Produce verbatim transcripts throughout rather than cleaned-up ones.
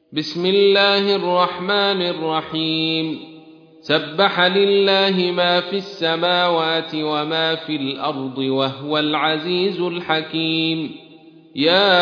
بسم الله الرحمن الرحيم سبح لله ما في السماوات وما في الأرض وهو العزيز الحكيم. يا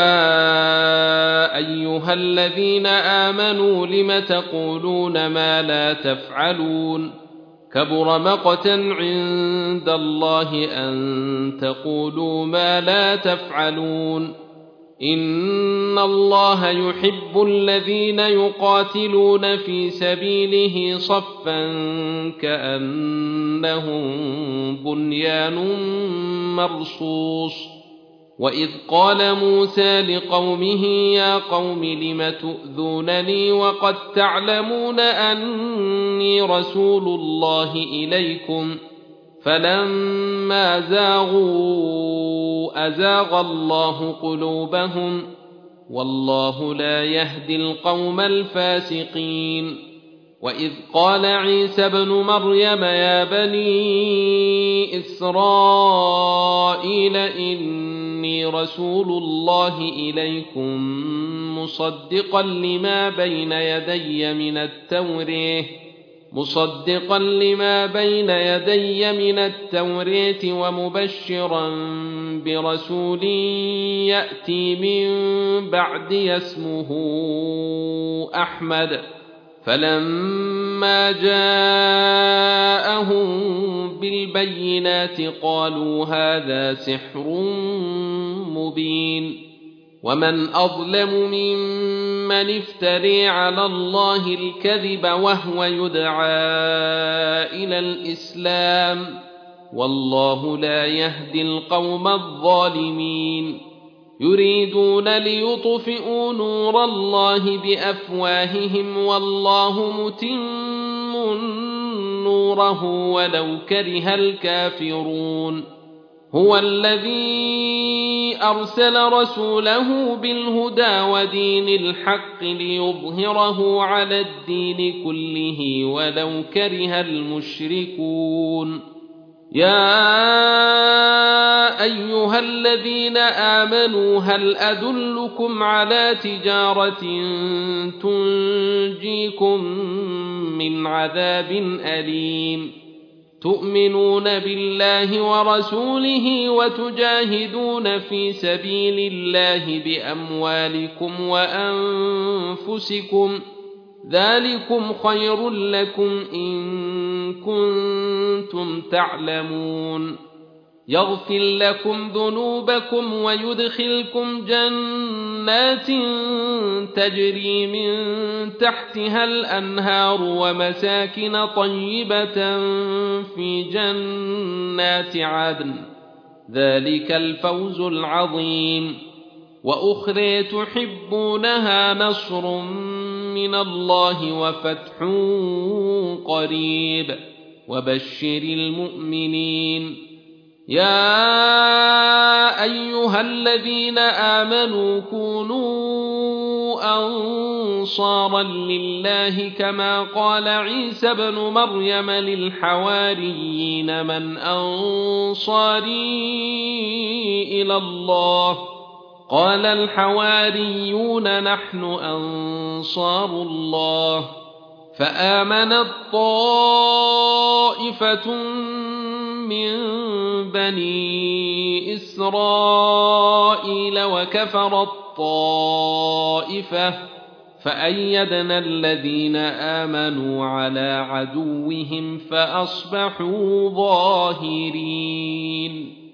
أيها الذين آمنوا لم تقولون ما لا تفعلون كبر مقتا عند الله أن تقولوا ما لا تفعلون. إن الله يحب الذين يقاتلون في سبيله صفا كأنهم بنيان مرصوص. وإذ قال موسى لقومه يا قوم لم تؤذونني وقد تعلمون أني رسول الله إليكم فلما زاغوا أزاغ الله قلوبهم والله لا يهدي القوم الفاسقين. وإذ قال عيسى ابن مريم يا بني إسرائيل إني رسول الله إليكم مصدقا لما بين يدي من التوراة مصدقا لما بين يدي من التوراة ومبشرا برسول يأتي من بعدي اسمه أحمد. فلما جاءهم بالبينات قالوا هذا سحر مبين. ومن أظلم ممن افتري على الله الكذب وهو يدعى إلى الإسلام والله لا يهدي القوم الظالمين. يريدون ليطفئوا نور الله بأفواههم والله متم نوره ولو كره الكافرون. هو الذي أرسل رسوله بالهدى ودين الحق ليظهره على الدين كله ولو كره المشركون. يا أيها الذين آمنوا هل أدلكم على تجارة تنجيكم من عذاب أليم تؤمنون بالله ورسوله وتجاهدون في سبيل الله بأموالكم وأنفسكم ذلكم خير لكم إن كنتم تعلمون. يغفر لكم ذنوبكم ويدخلكم جنات تجري من تحتها الأنهار ومساكن طيبة في جنات عدن ذلك الفوز العظيم. وأخرى تحبونها نصر من الله وفتح قريب وبشر المؤمنين. يا أيها الذين آمنوا كونوا أنصارا لله كما قال عيسى ابن مريم للحواريين من أنصاري إلى الله قال الحواريون نحن أنصار الله. فآمنت طائفة من بني إسرائيل وكفرت طائفة فأيدنا الذين آمنوا على عدوهم فأصبحوا ظاهرين.